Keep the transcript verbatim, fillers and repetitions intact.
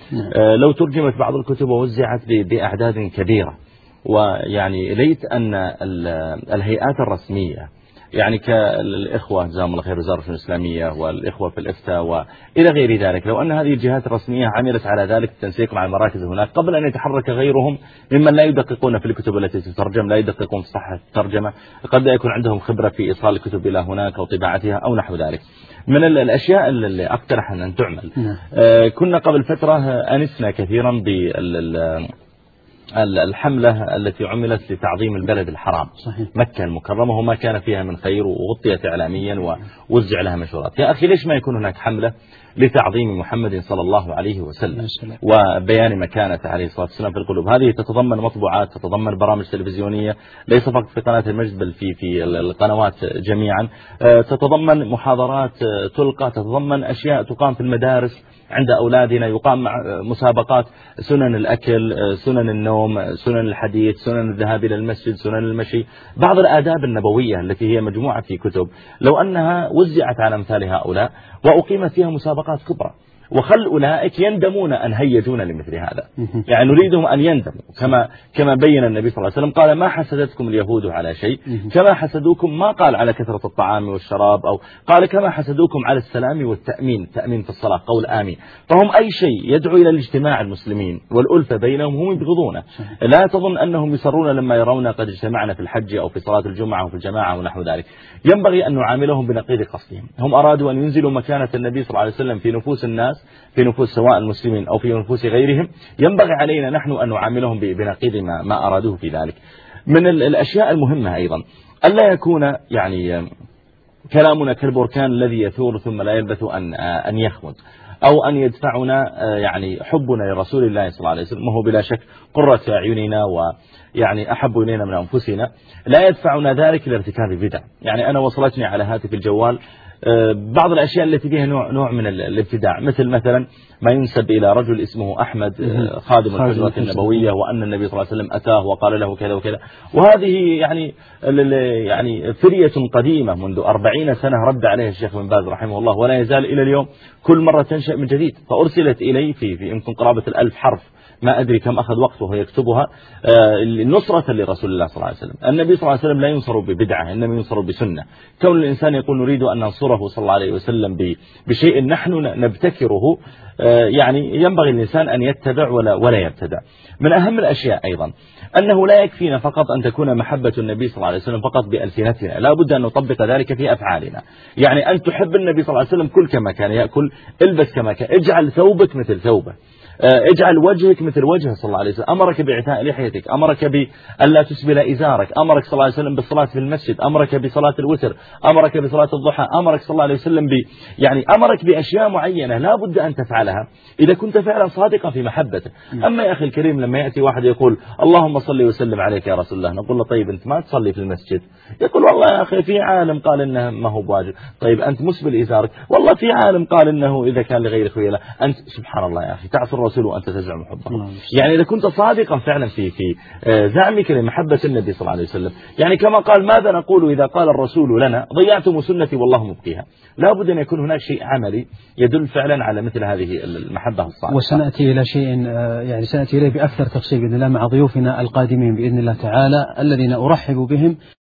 لو ترجمت بعض الكتب ووزعت بأعداد كبيرة، ويعني ليت أن الهيئات الرسمية يعني كالإخوة جزاهم الله خير وزارة الإسلامية والإخوة في الإفتاء وإلى غير ذلك، لو أن هذه الجهات الرسمية عملت على ذلك التنسيق مع المراكز هناك قبل أن يتحرك غيرهم ممن لا يدققون في الكتب التي تترجم، لا يدققون في صحة الترجمة، قد لا يكون عندهم خبرة في إيصال الكتب إلى هناك أو طباعتها أو نحو ذلك. من الأشياء اللي أقترح أن تعمل، كنا قبل فترة أنسنا كثيرا بال الحملة التي عملت لتعظيم البلد الحرام صحيح. مكة المكرمة وما كان فيها من خير وغطيت إعلاميا ووزع لها منشورات. يا أخي ليش ما يكون هناك حملة لتعظيم محمد صلى الله عليه وسلم وبيان مكانته عليه الصلاة والسلام في القلوب؟ هذه تتضمن مطبوعات، تتضمن برامج تلفزيونية ليس فقط في قناة المجد بل في في القنوات جميعا، تتضمن محاضرات تلقى، تتضمن أشياء تقام في المدارس عند أولادنا، يقام مسابقات سنن الأكل، سنن النوم، سنن الحديث، سنن الذهاب إلى المسجد، سنن المشي، بعض الآداب النبوية التي هي مجموعة في كتب، لو أنها وزعت على أمثال هؤلاء وأقيمت فيها مسابقات كبرى وخل أولئك يندمون أن هيجون لمثل هذا. يعني نريدهم أن يندموا كما كما بين النبي صلى الله عليه وسلم قال ما حسدتكم اليهود على شيء كما حسدوكم، ما قال على كثرة الطعام والشراب، أو قال كما حسدوكم على السلام والتأمين، تأمين في الصلاة قول آمين. فهم أي شيء يدعو إلى الاجتماع المسلمين والألفة بينهم هم يبغضونه. لا تظن أنهم يسرون لما يرون قد اجتمعنا في الحج أو في صلاة الجمعة أو في الجماعة ونحو ذلك. ينبغي أن نعاملهم بنقيض قصدهم. هم أرادوا أن ينزلوا مكانة النبي صلى الله عليه وسلم في نفوس الناس، في نفوس سواء المسلمين أو في نفوس غيرهم، ينبغي علينا نحن أن نعاملهم بنقيض ما, ما أرادوه في ذلك. من الأشياء المهمة أيضا ألا يكون يعني كلامنا كالبركان الذي يثور ثم لا يلبث أن أن يخمد، أو أن يدفعنا يعني حبنا لرسول الله صلى الله عليه وسلم، وهو بلا شك قرة أعيننا ويعني أحب إلينا من أنفسنا، لا يدفعنا ذلك لارتكاب بدع. يعني أنا وصلتني على هاتف الجوال بعض الأشياء التي فيها نوع نوع من الابتداع، مثل مثلا ما ينسب إلى رجل اسمه أحمد خادم الحجرة النبوية، وأن النبي صلى الله عليه وسلم أتاه وقال له كذا وكذا، وهذه يعني يعني فرية قديمة منذ أربعين سنة رد عليها الشيخ بن باز رحمه الله، ولا يزال إلى اليوم كل مرة تنشأ من جديد. فأرسلت إلي في في يمكن قرابة الألف حرف، ما أدري كم أخذ وقت وهو يكتبها، نصرة لرسول الله صلى الله عليه وسلم. النبي صلى الله عليه وسلم لا ينصر ببدعة، إنما ينصر بسنة. كون الإنسان يقول نريد أن ننصره صلى الله عليه وسلم بشيء نحن نبتكره، يعني ينبغي الإنسان أن يتبع ولا ولا يبتدع. من أهم الأشياء أيضا أنه لا يكفينا فقط أن تكون محبة النبي صلى الله عليه وسلم فقط بألسنتنا، لا بد أن نطبق ذلك في أفعالنا. يعني أن تحب النبي صلى الله عليه وسلم كل كما كان يأكل، البس كما كان، اجعل ثوبك مثل ثوبه، اجعل وجهك مثل وجهه صلى الله عليه وسلم. أمرك بإعفاء لحيتك، أمرك بألا تسبل إزارك، أمرك صلى الله عليه وسلم بالصلاة في المسجد، أمرك بصلاة الوتر، أمرك بصلاة الضحى، أمرك صلى الله عليه وسلم ب يعني أمرك بأشياء معينة لا بد أن تفعلها إذا كنت فعلا صادقا في محبته. أما يا أخي الكريم لما يأتي واحد يقول اللهم صل وسلم عليك يا رسول الله، نقول له طيب أنت ما تصلي في المسجد، يقول والله يا أخي في عالم قال إنه ما هو بواجب. طيب أنت مسبل إزارك، والله في عالم قال إنه إذا كان لغير خيلة. أنت سبحان الله يا أخي تعصي الرسول وأنت تزعم حبه. يعني إذا كنت صادقا فعلا في في زعمك لمحبة النبي صلى الله عليه وسلم، يعني كما قال ماذا نقول إذا قال الرسول لنا ضيعتم سنتي والله مبقيها، لا بد أن يكون هناك شيء عملي يدل فعلا على مثل هذه المحبة الصادقة. وسنأتي إلى شيء يعني سنأتي إليه بأكثر تفصيل بإذن الله مع ضيوفنا القادمين بإذن الله تعالى الذين أرحب بهم.